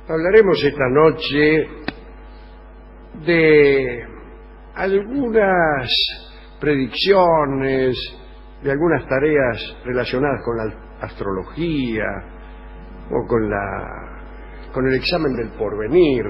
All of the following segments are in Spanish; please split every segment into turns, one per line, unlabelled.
Hablaremos esta noche de algunas predicciones, de algunas tareas relacionadas con la astrología o con el examen del porvenir.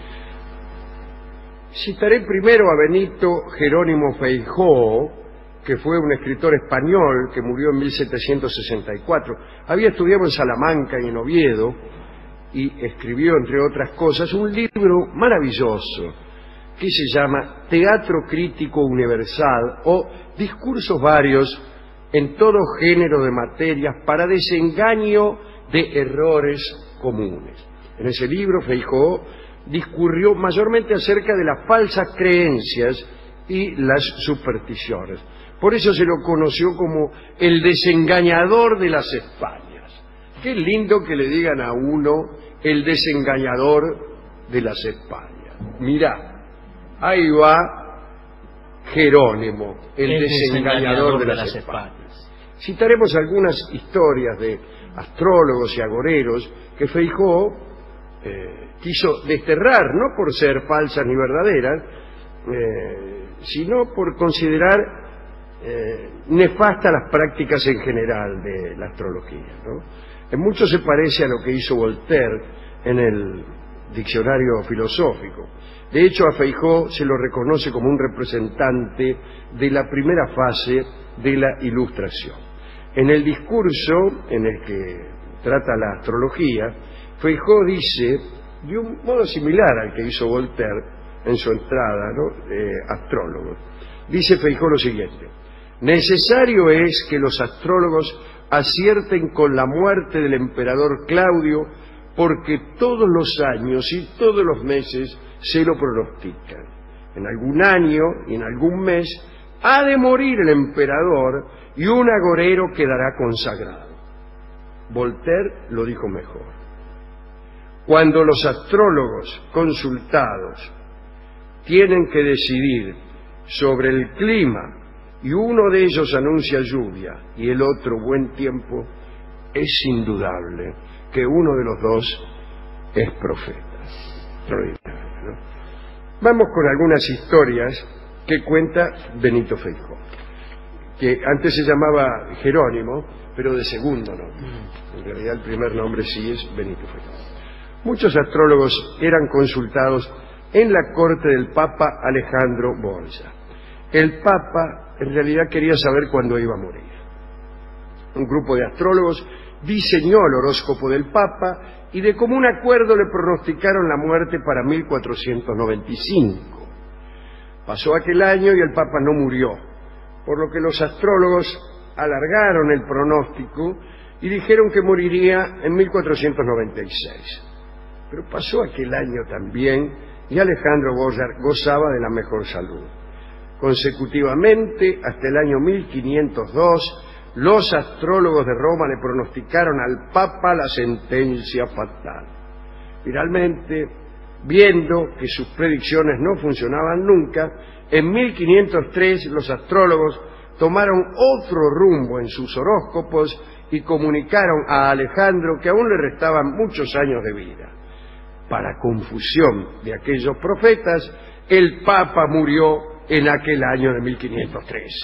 Citaré primero a Benito Jerónimo Feijoo, que fue un escritor español que murió en 1764. Había estudiado en Salamanca y en Oviedo y escribió, entre otras cosas, un libro maravilloso que se llama Teatro Crítico Universal o Discursos Varios en todo género de materias para desengaño de errores comunes. En ese libro Feijoo discurrió mayormente acerca de las falsas creencias y las supersticiones. Por eso se lo conoció como el desengañador de las Españas. Qué lindo que le digan a uno el desengañador de las Españas. Mirá, ahí va Jerónimo, el desengañador de las Españas. Citaremos algunas historias de astrólogos y agoreros que Feijoo quiso desterrar, no por ser falsas ni verdaderas, sino por considerar nefastas las prácticas en general de la astrología, ¿no? En mucho se parece a lo que hizo Voltaire en el diccionario filosófico. De hecho, a Feijoo se lo reconoce como un representante de la primera fase de la Ilustración. En el discurso en el que trata la astrología, Feijoo dice, de un modo similar al que hizo Voltaire en su entrada, ¿no?, astrólogo. Dice Feijoo lo siguiente: necesario es que los astrólogos acierten con la muerte del emperador Claudio, porque todos los años y todos los meses se lo pronostican. En algún año y en algún mes ha de morir el emperador y un agorero quedará consagrado. Voltaire lo dijo mejor. Cuando los astrólogos consultados tienen que decidir sobre el clima y uno de ellos anuncia lluvia y el otro buen tiempo, es indudable que uno de los dos es profeta. ¿No? Vamos con algunas historias que cuenta Benito Feijoo, que antes se llamaba Jerónimo, pero de segundo nombre. En realidad el primer nombre sí es Benito Feijoo. Muchos astrólogos eran consultados en la corte del Papa Alejandro Borgia. El Papa en realidad quería saber cuándo iba a morir. Un grupo de astrólogos diseñó el horóscopo del Papa y de común acuerdo le pronosticaron la muerte para 1495. Pasó aquel año y el Papa no murió, por lo que los astrólogos alargaron el pronóstico y dijeron que moriría en 1496. Pero pasó aquel año también y Alejandro Borgia gozaba de la mejor salud. Consecutivamente, hasta el año 1502, los astrólogos de Roma le pronosticaron al Papa la sentencia fatal. Finalmente, viendo que sus predicciones no funcionaban nunca, en 1503 los astrólogos tomaron otro rumbo en sus horóscopos y comunicaron a Alejandro que aún le restaban muchos años de vida. Para confusión de aquellos profetas, el Papa murió en aquel año de 1503.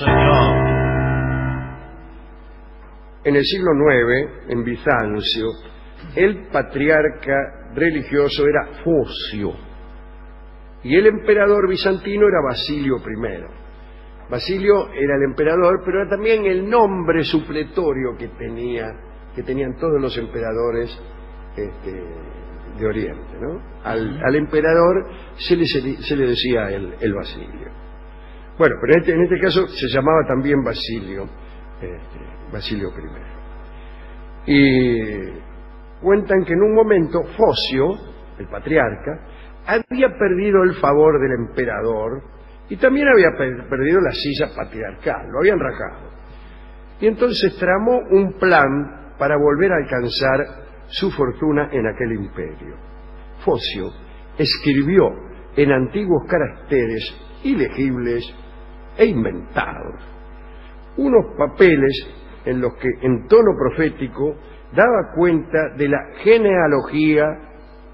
En el siglo IX, en Bizancio, el patriarca religioso era Focio y el emperador bizantino era Basilio I. Basilio era el emperador, pero era también el nombre supletorio que tenían todos los emperadores de Oriente, ¿no? Al emperador se le decía el Basilio. Bueno, pero en este caso se llamaba también Basilio I. Y cuentan que en un momento Focio, el patriarca, había perdido el favor del emperador y también había perdido la silla patriarcal, lo habían rajado. Y entonces tramó un plan para volver a alcanzar su fortuna en aquel imperio. Focio escribió en antiguos caracteres ilegibles e inventados unos papeles en los que en tono profético daba cuenta de la genealogía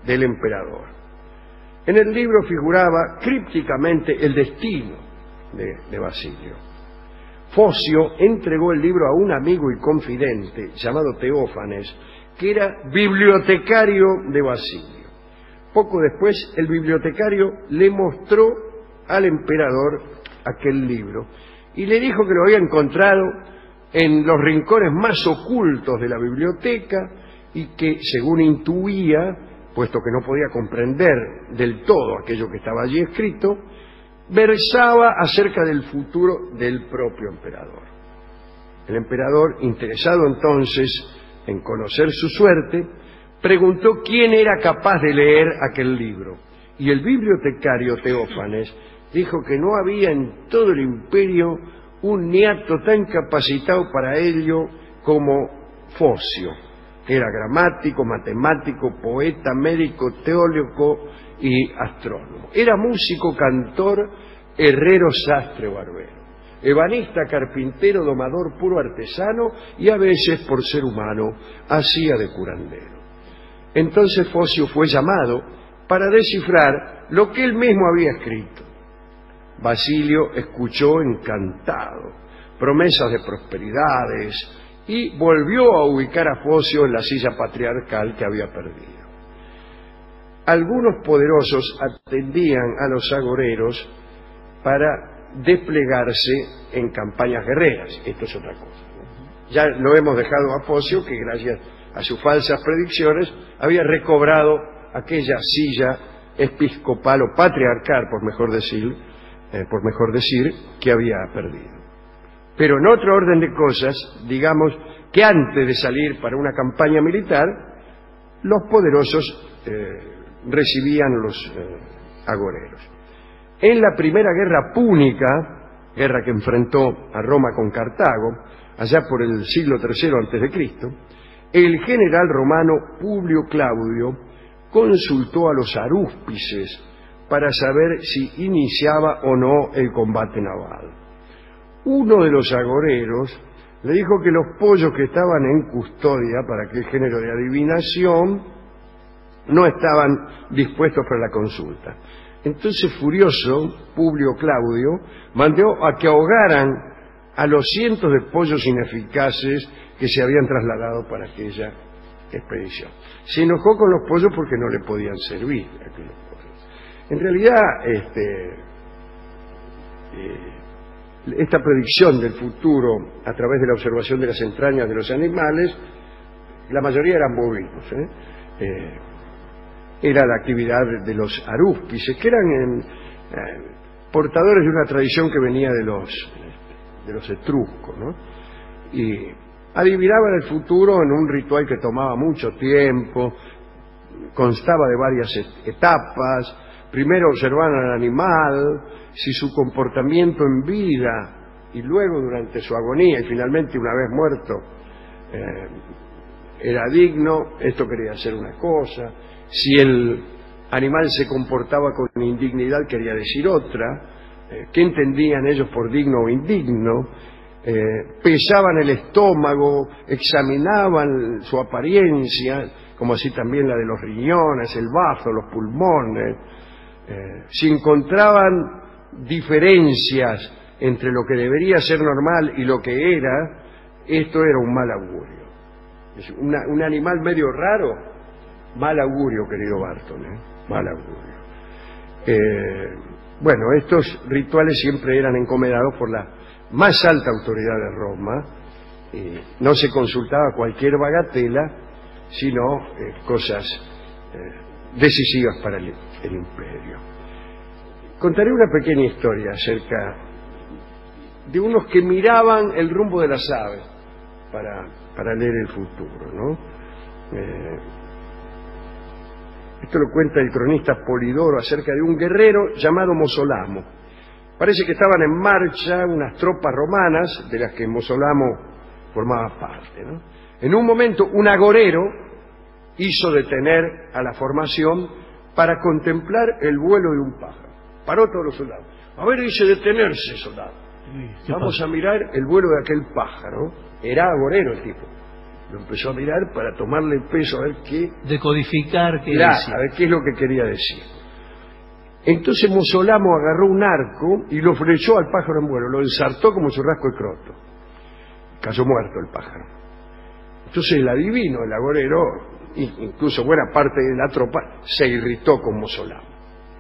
del emperador. En el libro figuraba crípticamente el destino de Basilio. Focio entregó el libro a un amigo y confidente llamado Teófanes, que era bibliotecario de Basilio. Poco después, el bibliotecario le mostró al emperador aquel libro y le dijo que lo había encontrado en los rincones más ocultos de la biblioteca y que, según intuía, puesto que no podía comprender del todo aquello que estaba allí escrito, versaba acerca del futuro del propio emperador. El emperador, interesado entonces en conocer su suerte, preguntó quién era capaz de leer aquel libro, y el bibliotecario Teófanes dijo que no había en todo el imperio un niato tan capacitado para ello como Focio. Era gramático, matemático, poeta, médico, teólogo y astrónomo. Era músico, cantor, herrero, sastre, barbero, ebanista, carpintero, domador, puro artesano y a veces, por ser humano, hacía de curandero. Entonces Focio fue llamado para descifrar lo que él mismo había escrito. Basilio escuchó encantado promesas de prosperidades y volvió a ubicar a Focio en la silla patriarcal que había perdido. Algunos poderosos atendían a los agoreros para desplegarse en campañas guerreras. Esto es otra cosa, ¿no? Ya lo hemos dejado a Focio, que gracias a sus falsas predicciones había recobrado aquella silla episcopal o patriarcal, por mejor decir, que había perdido. Pero en otro orden de cosas, digamos que antes de salir para una campaña militar, los poderosos recibían los agoreros. En la primera guerra púnica, guerra que enfrentó a Roma con Cartago, allá por el siglo III a.C., el general romano Publio Claudio consultó a los arúspices para saber si iniciaba o no el combate naval. Uno de los agoreros le dijo que los pollos que estaban en custodia para aquel género de adivinación no estaban dispuestos para la consulta. Entonces, furioso, Publio Claudio mandó a que ahogaran a los cientos de pollos ineficaces que se habían trasladado para aquella expedición. Se enojó con los pollos porque no le podían servir aquellos pollos. En realidad, esta predicción del futuro a través de la observación de las entrañas de los animales, la mayoría eran bovinos, era la actividad de los arúspices, que eran portadores de una tradición que venía de los etruscos, ¿no? Y adivinaban el futuro en un ritual que tomaba mucho tiempo, constaba de varias etapas. Primero observaban al animal, si su comportamiento en vida y luego durante su agonía y finalmente una vez muerto era digno, esto quería decir una cosa. Si el animal se comportaba con indignidad, quería decir otra. ¿Qué entendían ellos por digno o indigno? Pesaban el estómago, examinaban su apariencia, como así también la de los riñones, el bazo, los pulmones. Si encontraban diferencias entre lo que debería ser normal y lo que era, esto era un mal augurio. Es un animal medio raro, mal augurio, querido Barton, mal augurio. Bueno, estos rituales siempre eran encomendados por la más alta autoridad de Roma. No se consultaba cualquier bagatela, sino cosas decisivas para el imperio. Contaré una pequeña historia acerca de unos que miraban el rumbo de las aves para leer el futuro, ¿no? Esto lo cuenta el cronista Polidoro acerca de un guerrero llamado Mosolamo. Parece que estaban en marcha unas tropas romanas de las que Mosolamo formaba parte, ¿no? En un momento, un agorero hizo detener a la formación para contemplar el vuelo de un pájaro. Paró todos los soldados. A ver, dice, detenerse, soldado. Vamos a mirar el vuelo de aquel pájaro. Era agorero el tipo. Lo empezó a mirar para tomarle el peso, a ver qué...
Decodificar qué
Claro,
decía.
a ver qué es lo que quería decir. Entonces Mosolamo agarró un arco y lo flechó al pájaro en vuelo, lo ensartó como churrasco de croto. Cayó muerto el pájaro. Entonces el adivino, el agorero, incluso buena parte de la tropa, se irritó con Mosolamo.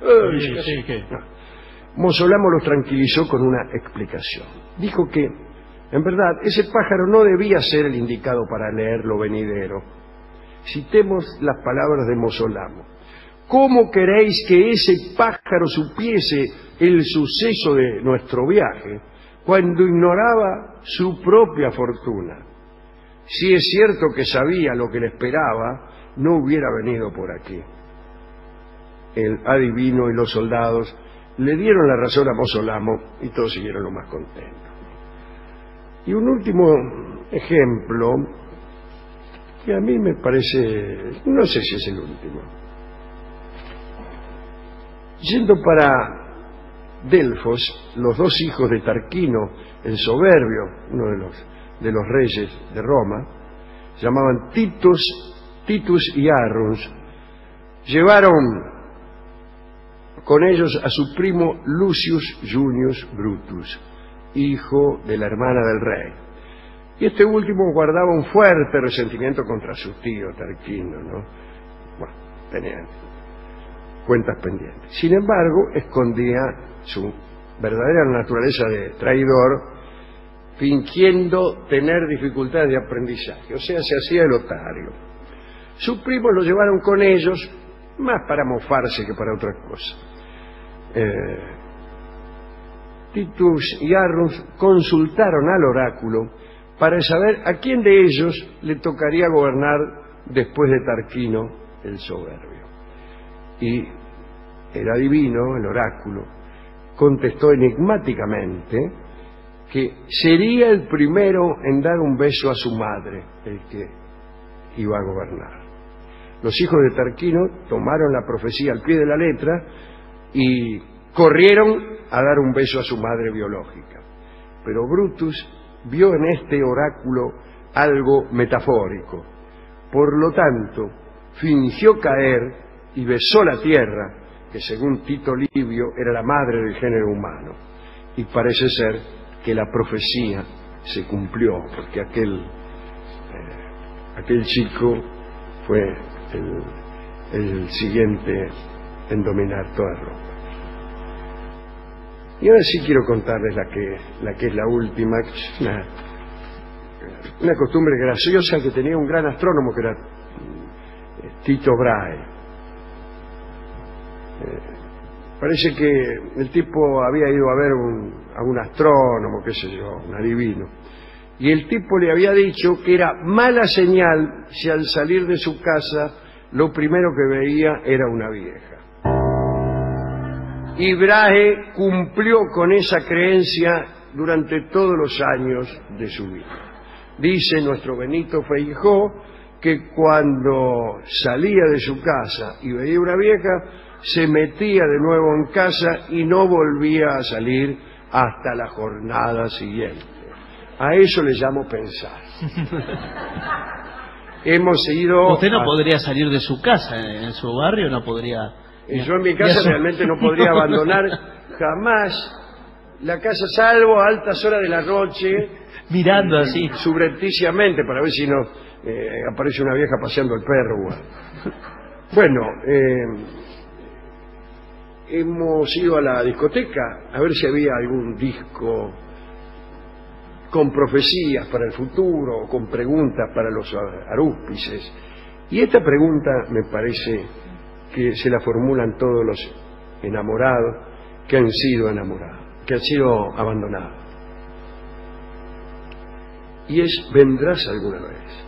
Mosolamo los tranquilizó con una explicación. Dijo que, en verdad, ese pájaro no debía ser el indicado para leer lo venidero. Citemos las palabras de Mosolamo. ¿Cómo queréis que ese pájaro supiese el suceso de nuestro viaje cuando ignoraba su propia fortuna? Si es cierto que sabía lo que le esperaba, no hubiera venido por aquí. El adivino y los soldados le dieron la razón a Mosolamo y todos siguieron lo más contentos. Y un último ejemplo, que a mí me parece, no sé si es el último. Yendo para Delfos, los dos hijos de Tarquino, el soberbio, uno de los reyes de Roma, se llamaban Titus y Arruns, llevaron con ellos a su primo Lucius Junius Brutus, hijo de la hermana del rey. Y este último guardaba un fuerte resentimiento contra su tío Tarquino, ¿no? Bueno, tenían cuentas pendientes. Sin embargo, escondía su verdadera naturaleza de traidor, fingiendo tener dificultades de aprendizaje, o sea, se hacía el otario. Sus primos lo llevaron con ellos, más para mofarse que para otra cosa. Titus y Arruns consultaron al oráculo para saber a quién de ellos le tocaría gobernar después de Tarquino el soberbio. Y el adivino, el oráculo, contestó enigmáticamente que sería el primero en dar un beso a su madre el que iba a gobernar. Los hijos de Tarquino tomaron la profecía al pie de la letra y corrieron a dar un beso a su madre biológica. Pero Brutus vio en este oráculo algo metafórico. Por lo tanto, fingió caer y besó la tierra, que según Tito Livio era la madre del género humano. Y parece ser que la profecía se cumplió, porque aquel chico fue el siguiente en dominar toda Roma. Y ahora sí quiero contarles la que es la última, una costumbre graciosa que tenía un gran astrónomo que era Tycho Brahe. Parece que el tipo había ido a ver a un astrónomo, qué sé yo, un adivino, y el tipo le había dicho que era mala señal si al salir de su casa lo primero que veía era una vieja. Y Brahe cumplió con esa creencia durante todos los años de su vida. Dice nuestro Benito Feijó que cuando salía de su casa y veía una vieja, se metía de nuevo en casa y no volvía a salir hasta la jornada siguiente. A eso le llamo pensar. Hemos ido...
Usted no podría salir de su casa, en su barrio no podría...
Yo en mi casa realmente no podría abandonar jamás la casa, salvo a altas horas de la noche,
mirando así
subrepticiamente para ver si no aparece una vieja paseando el perro. Bueno, hemos ido a la discoteca a ver si había algún disco con profecías para el futuro o con preguntas para los arúspices, y esta pregunta me parece que se la formulan todos los enamorados que han sido abandonados. Y es: ¿vendrás alguna vez?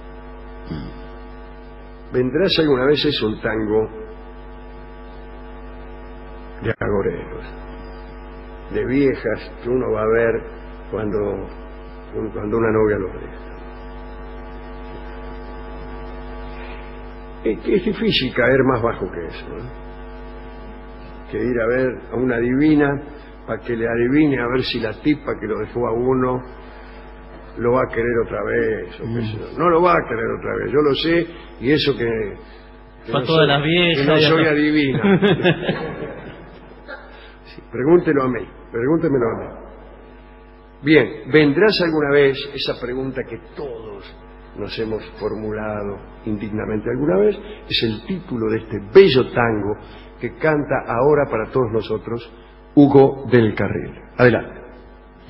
¿Vendrás alguna vez? Es un tango de agoreros, de viejas que uno va a ver cuando una novia lo deja. Es difícil caer más bajo que eso, ¿no? Que ir a ver a una divina para que le adivine a ver si la tipa que lo dejó a uno lo va a querer otra vez, o qué sé yo. No lo va a querer otra vez, yo lo sé, y eso que
Para todas las viejas.
que no soy adivina. Sí, pregúntemelo a mí. Bien, ¿vendrás alguna vez? Esa pregunta que todos nos hemos formulado indignamente alguna vez, es el título de este bello tango que canta ahora para todos nosotros Hugo del Carril. Adelante.